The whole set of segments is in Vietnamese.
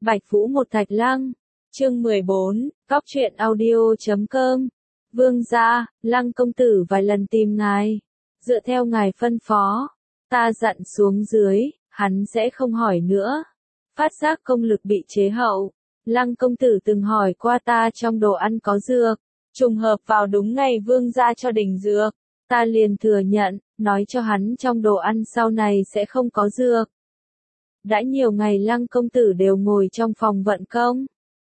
Bạch Vũ một Thạch Lăng, chương 14, Cóc truyện audio.com. Vương gia, Lăng công tử vài lần tìm ngài. Dựa theo ngài phân phó, ta dặn xuống dưới, hắn sẽ không hỏi nữa. Phát giác công lực bị chế hậu. Lăng công tử từng hỏi qua ta trong đồ ăn có dược. Trùng hợp vào đúng ngày vương gia cho đỉnh dược. Ta liền thừa nhận, nói cho hắn trong đồ ăn sau này sẽ không có dược. Đã nhiều ngày Lăng công tử đều ngồi trong phòng vận công.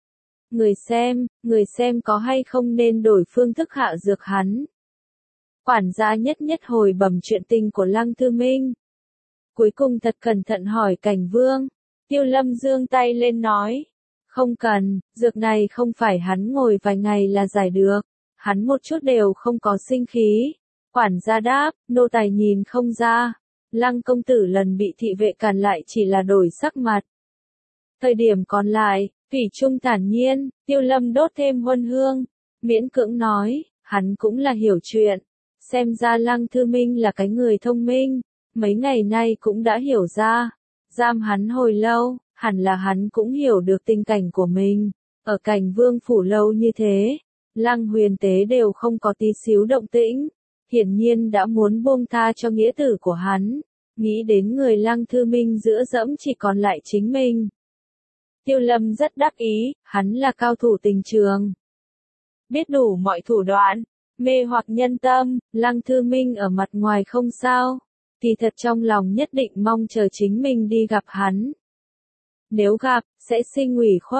Người xem có hay không nên đổi phương thức hạ dược hắn. Quản gia nhất nhất hồi bẩm chuyện tình của Lăng Thư Minh. Cuối cùng thật cẩn thận hỏi Cảnh Vương. Tiêu Lâm giương tay lên nói. Không cần, dược này không phải hắn ngồi vài ngày là giải được. Hắn một chút đều không có sinh khí. Quản gia đáp, nô tài nhìn không ra. Lăng công tử lần bị thị vệ cản lại chỉ là đổi sắc mặt. Thời điểm còn lại, thủy chung thản nhiên, Tiêu Lâm đốt thêm huân hương. Miễn cưỡng nói, hắn cũng là hiểu chuyện. Xem ra Lăng Thư Minh là cái người thông minh. Mấy ngày nay cũng đã hiểu ra. Giam hắn hồi lâu, hẳn là hắn cũng hiểu được tình cảnh của mình. Ở Cảnh Vương phủ lâu như thế, Lăng Huyền Tế đều không có tí xíu động tĩnh. Hiển nhiên đã muốn buông tha cho nghĩa tử của hắn. Nghĩ đến người Lăng Thư Minh giữa dẫm chỉ còn lại chính mình. Tiêu Lâm rất đắc ý, hắn là cao thủ tình trường. Biết đủ mọi thủ đoạn, mê hoặc nhân tâm, Lăng Thư Minh ở mặt ngoài không sao. Thì thật trong lòng nhất định mong chờ chính mình đi gặp hắn. Nếu gặp, sẽ sinh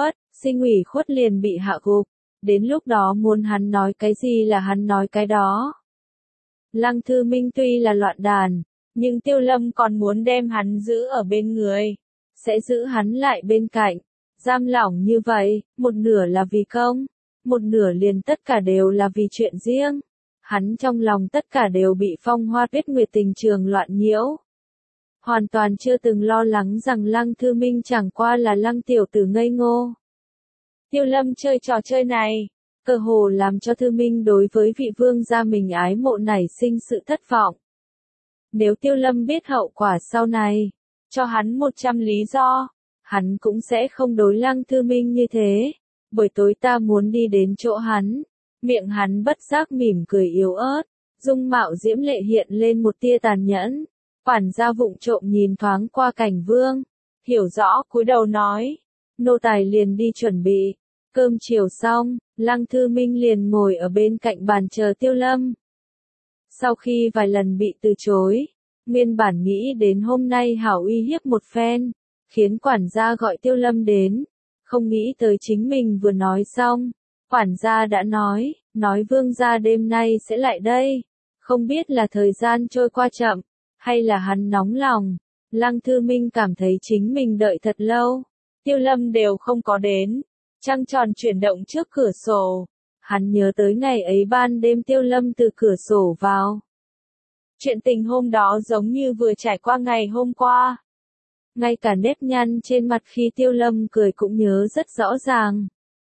ủy khuất liền bị hạ gục. Đến lúc đó muốn hắn nói cái gì là hắn nói cái đó. Lăng Thư Minh tuy là loạn đàn, nhưng Tiêu Lâm còn muốn đem hắn giữ ở bên người. Sẽ giữ hắn lại bên cạnh. Giam lỏng như vậy, một nửa là vì công, một nửa liền tất cả đều là vì chuyện riêng. Hắn trong lòng tất cả đều bị phong hoa tuyết nguyệt tình trường loạn nhiễu. Hoàn toàn chưa từng lo lắng rằng Lăng Thư Minh chẳng qua là Lăng tiểu tử ngây ngô. Tiêu Lâm chơi trò chơi này, cơ hồ làm cho Thư Minh đối với vị vương gia mình ái mộ nảy sinh sự thất vọng. Nếu Tiêu Lâm biết hậu quả sau này, cho hắn 100 lý do, hắn cũng sẽ không đối Lăng Thư Minh như thế. Buổi tối ta muốn đi đến chỗ hắn. Miệng hắn bất giác mỉm cười yếu ớt, dung mạo diễm lệ hiện lên một tia tàn nhẫn. Quản gia vụng trộm nhìn thoáng qua Cảnh Vương, hiểu rõ cúi đầu nói, nô tài liền đi chuẩn bị. Cơm chiều xong, Lăng Thư Minh liền ngồi ở bên cạnh bàn chờ Tiêu Lâm. Sau khi vài lần bị từ chối, nguyên bản nghĩ đến hôm nay hảo uy hiếp một phen, khiến quản gia gọi Tiêu Lâm đến, không nghĩ tới chính mình vừa nói xong. Quản gia đã nói vương gia đêm nay sẽ lại đây. Không biết là thời gian trôi qua chậm, hay là hắn nóng lòng. Lăng Thư Minh cảm thấy chính mình đợi thật lâu. Tiêu Lâm đều không có đến. Trăng tròn chuyển động trước cửa sổ. Hắn nhớ tới ngày ấy ban đêm Tiêu Lâm từ cửa sổ vào. Chuyện tình hôm đó giống như vừa trải qua ngày hôm qua. Ngay cả nếp nhăn trên mặt khi Tiêu Lâm cười cũng nhớ rất rõ ràng.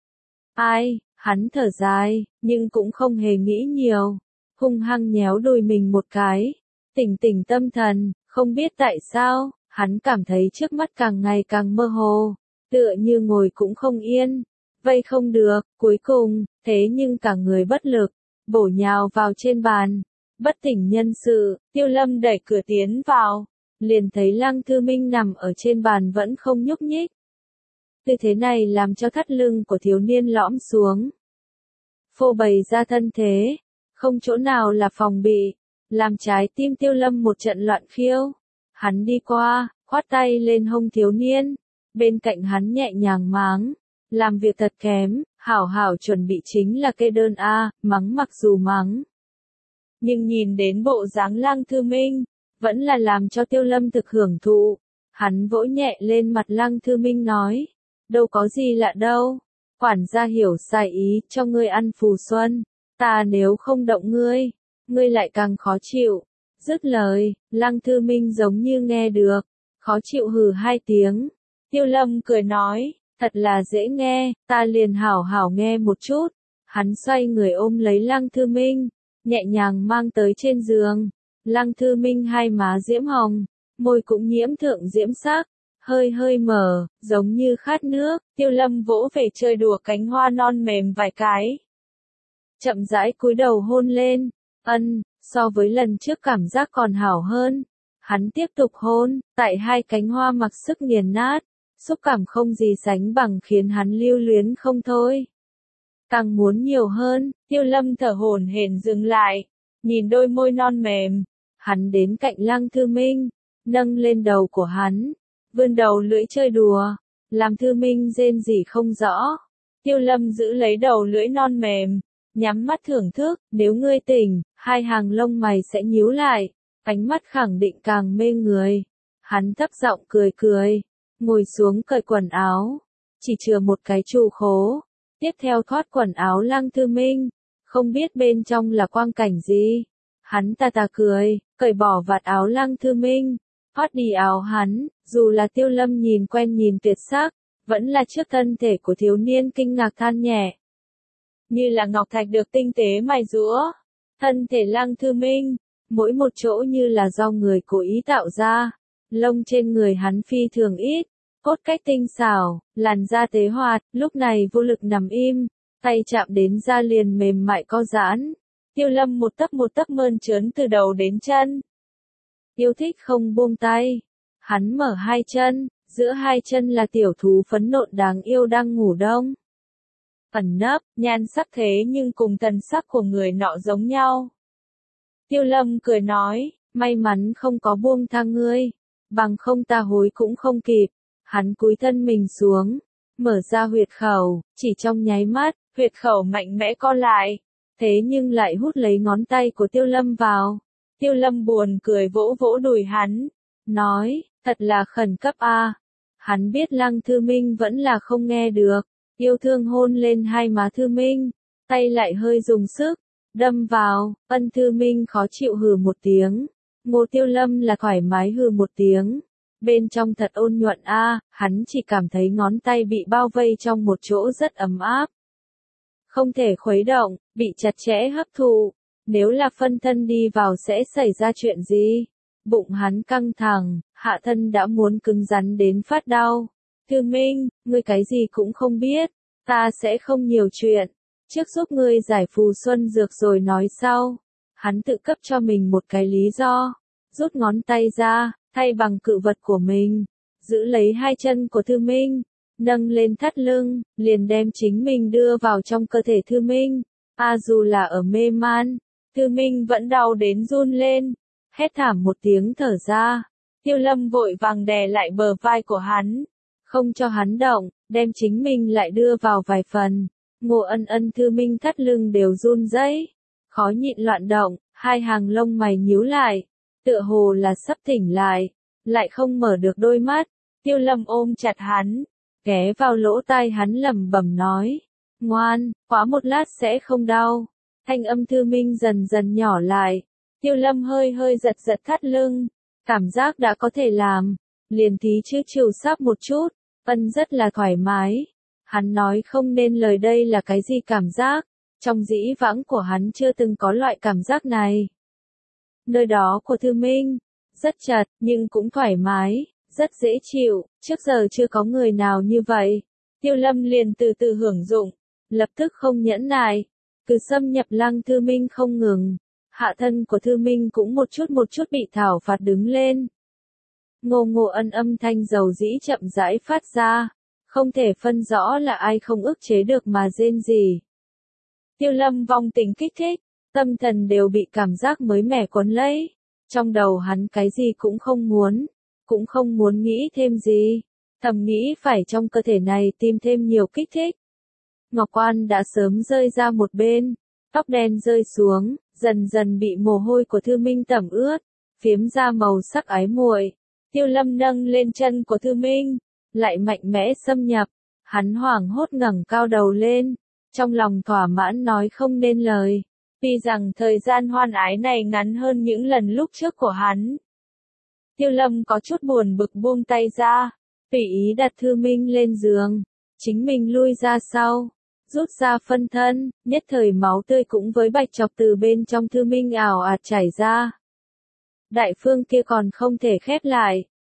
Ai? Hắn thở dài, nhưng cũng không hề nghĩ nhiều. Hung hăng nhéo đùi mình một cái. Tỉnh tâm thần, không biết tại sao, hắn cảm thấy trước mắt càng ngày càng mơ hồ. Tựa như ngồi cũng không yên. Vây không được, cuối cùng, thế nhưng cả người bất lực. Bổ nhào vào trên bàn. Bất tỉnh nhân sự, Tiêu Lâm đẩy cửa tiến vào. Liền thấy Lăng Thư Minh nằm ở trên bàn vẫn không nhúc nhích. Tư thế này làm cho thắt lưng của thiếu niên lõm xuống. Phô bày ra thân thế, không chỗ nào là phòng bị, làm trái tim Tiêu Lâm một trận loạn khiêu. Hắn đi qua, khoát tay lên hông thiếu niên, bên cạnh hắn nhẹ nhàng mắng, làm việc thật kém, hảo hảo chuẩn bị chính là kê đơn A, mắng mặc dù mắng. Nhưng nhìn đến bộ dáng Lăng Thư Minh, vẫn là làm cho Tiêu Lâm thực hưởng thụ. Hắn vỗ nhẹ lên mặt Lăng Thư Minh nói, đâu có gì lạ đâu. Quản gia hiểu sai ý, cho ngươi ăn phù xuân. Ta nếu không động ngươi lại càng khó chịu. Dứt lời, Lăng Thư Minh giống như nghe được, khó chịu hừ 2 tiếng. Tiêu Lâm cười nói, thật là dễ nghe, ta liền hảo hảo nghe một chút. Hắn xoay người ôm lấy Lăng Thư Minh, nhẹ nhàng mang tới trên giường. Lăng Thư Minh hai má diễm hồng, môi cũng nhiễm thượng diễm sắc. hơi hơi mở, giống như khát nước. Tiêu Lâm vỗ về chơi đùa cánh hoa non mềm vài cái. Chậm rãi cúi đầu hôn lên. So với lần trước cảm giác còn hảo hơn. Hắn tiếp tục hôn, tại hai cánh hoa mặc sức nghiền nát. Xúc cảm không gì sánh bằng khiến hắn lưu luyến không thôi. Càng muốn nhiều hơn, Tiêu Lâm thở hổn hển dừng lại, nhìn đôi môi non mềm. Hắn đến cạnh Lăng Thư Minh, nâng lên đầu của hắn, vươn đầu lưỡi chơi đùa, làm Thư Minh rên rỉ không rõ. Tiêu Lâm giữ lấy đầu lưỡi non mềm, nhắm mắt thưởng thức, nếu ngươi tỉnh, hai hàng lông mày sẽ nhíu lại, ánh mắt khẳng định càng mê người. Hắn thấp giọng cười cười, ngồi xuống cởi quần áo, chỉ chừa một cái trụ khố. Tiếp theo thoát quần áo Lăng Thư Minh, không biết bên trong là quang cảnh gì. Hắn ta cười, cởi bỏ vạt áo Lăng Thư Minh, thoát đi áo hắn, dù là Tiêu Lâm nhìn quen nhìn tuyệt sắc, vẫn là trước thân thể của thiếu niên kinh ngạc than nhẹ. Như là ngọc thạch được tinh tế mài giũa, thân thể Lăng Thư Minh, mỗi một chỗ như là do người cố ý tạo ra, lông trên người hắn phi thường ít. Cốt cách tinh xảo, làn da tế hoạt, lúc này vô lực nằm im, tay chạm đến da liền mềm mại co giãn. Tiêu Lâm một tấc mơn trớn từ đầu đến chân. Yêu thích không buông tay. Hắn mở hai chân, giữa hai chân là tiểu thú phấn nộn đáng yêu đang ngủ đông. Ẩn nấp, nhan sắc thế nhưng cùng thần sắc của người nọ giống nhau. Tiêu Lâm cười nói, may mắn không có buông tha ngươi, bằng không ta hối cũng không kịp. Hắn cúi thân mình xuống, mở ra huyệt khẩu, chỉ trong nháy mắt, huyệt khẩu mạnh mẽ co lại, thế nhưng lại hút lấy ngón tay của Tiêu Lâm vào. Tiêu Lâm buồn cười vỗ vỗ đùi hắn, nói, thật là khẩn cấp a. Hắn biết Lăng Thư Minh vẫn là không nghe được, yêu thương hôn lên hai má Thư Minh, tay lại hơi dùng sức, đâm vào. Thư Minh khó chịu hừ một tiếng, Ngô Tiêu Lâm là thoải mái hừ một tiếng. Bên trong thật ôn nhuận a, hắn chỉ cảm thấy ngón tay bị bao vây trong một chỗ rất ấm áp. Không thể khuấy động, bị chặt chẽ hấp thụ. Nếu là phân thân đi vào sẽ xảy ra chuyện gì? Bụng hắn căng thẳng, hạ thân đã muốn cứng rắn đến phát đau. Thư Minh, ngươi cái gì cũng không biết, ta sẽ không nhiều chuyện. Trước giúp ngươi giải phù xuân dược rồi nói sau. Hắn tự cấp cho mình một cái lý do, rút ngón tay ra. Thay bằng cự vật của mình, giữ lấy hai chân của Thư Minh, nâng lên thắt lưng, liền đem chính mình đưa vào trong cơ thể Thư Minh. Dù là ở mê man, Thư Minh vẫn đau đến run lên, hét thảm một tiếng thở ra. Tiêu Lâm vội vàng đè lại bờ vai của hắn, không cho hắn động, đem chính mình lại đưa vào vài phần. Ngô Ân Thư Minh thắt lưng đều run rẩy, khó nhịn loạn động, hai hàng lông mày nhíu lại. Tựa hồ là sắp tỉnh lại không mở được đôi mắt. Tiêu Lâm ôm chặt hắn, ghé vào lỗ tai hắn lẩm bẩm nói, ngoan, quá một lát sẽ không đau. Thanh âm Thư Minh dần dần nhỏ lại. Tiêu Lâm hơi giật thắt lưng, cảm giác đã có thể làm, liền thí chứ chiều sắp một chút, rất là thoải mái. Hắn nói không nên lời đây là cái gì cảm giác, trong dĩ vãng của hắn chưa từng có loại cảm giác này. Nơi đó của Thư Minh, rất chặt, nhưng cũng thoải mái, rất dễ chịu, trước giờ chưa có người nào như vậy. Tiêu Lâm liền từ từ hưởng dụng, lập tức không nhẫn nại, cứ xâm nhập Lăng Thư Minh không ngừng. Hạ thân của Thư Minh cũng một chút bị thảo phạt đứng lên. Ngô âm thanh dầu dĩ chậm rãi phát ra, không thể phân rõ là ai không ức chế được mà rên rỉ. Tiêu Lâm vong tình kích thích, tâm thần đều bị cảm giác mới mẻ cuốn lấy. Trong đầu hắn cái gì cũng không muốn nghĩ thêm gì, thầm nghĩ phải trong cơ thể này tìm thêm nhiều kích thích. Ngọc Quan đã sớm rơi ra một bên, tóc đen rơi xuống, dần dần bị mồ hôi của Thư Minh tẩm ướt, phiếm ra màu sắc ái muội. Tiêu Lâm nâng lên chân của Thư Minh, lại mạnh mẽ xâm nhập, hắn hoảng hốt ngẩng cao đầu lên, trong lòng thỏa mãn nói không nên lời. Tuy rằng thời gian hoan ái này ngắn hơn những lần lúc trước của hắn. Tiêu Lâm có chút buồn bực buông tay ra, tùy ý đặt Thư Minh lên giường, chính mình lui ra sau, rút ra phân thân, nhất thời máu tươi cũng với bạch chọc từ bên trong Thư Minh ảo ạt chảy ra. Đại phương kia còn không thể khép lại,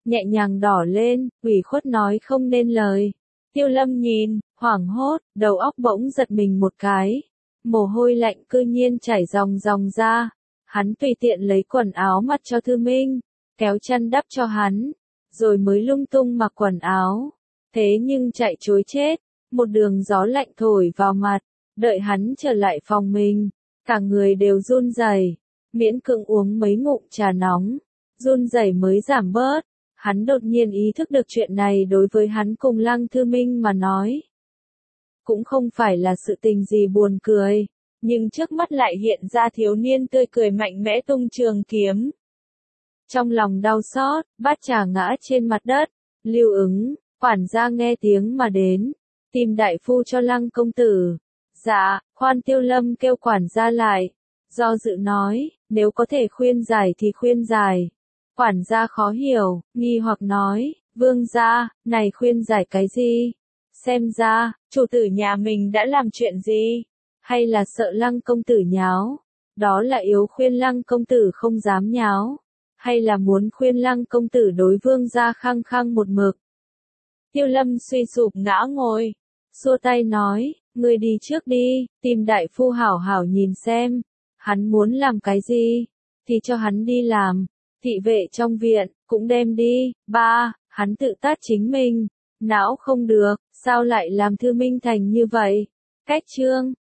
nhẹ nhàng đỏ lên, ủy khuất nói không nên lời. Tiêu Lâm nhìn, hoảng hốt, đầu óc bỗng giật mình một cái. Mồ hôi lạnh cư nhiên chảy ròng ròng ra. Hắn tùy tiện lấy quần áo mặc cho Thư Minh, kéo chăn đắp cho hắn, rồi mới lung tung mặc quần áo. Thế nhưng chạy trối chết, một đường gió lạnh thổi vào mặt, đợi hắn trở lại phòng mình, cả người đều run rẩy, miễn cưỡng uống mấy ngụm trà nóng, run rẩy mới giảm bớt. Hắn đột nhiên ý thức được chuyện này đối với hắn cùng Lăng Thư Minh mà nói, cũng không phải là sự tình gì buồn cười, nhưng trước mắt lại hiện ra thiếu niên tươi cười mạnh mẽ tung trường kiếm. Trong lòng đau xót, bát trà ngã trên mặt đất, Lưu Ứng, quản gia nghe tiếng mà đến, tìm đại phu cho Lăng công tử. Dạ, khoan. Tiêu Lâm kêu quản gia lại, do dự nói, nếu có thể khuyên giải thì khuyên giải. Quản gia khó hiểu, nghi hoặc nói, vương gia, này khuyên giải cái gì? Xem ra, chủ tử nhà mình đã làm chuyện gì? Hay là sợ Lăng công tử nháo? Đó là yếu khuyên Lăng công tử không dám nháo? Hay là muốn khuyên Lăng công tử đối vương gia khăng khăng một mực? Tiêu Lâm suy sụp ngã ngồi, xua tay nói, ngươi đi trước đi, tìm đại phu hảo hảo nhìn xem, hắn muốn làm cái gì, thì cho hắn đi làm, thị vệ trong viện, cũng đem đi. Ba, hắn tự tát chính mình, não không được, sao lại làm Thư Minh thành như vậy? Cách chương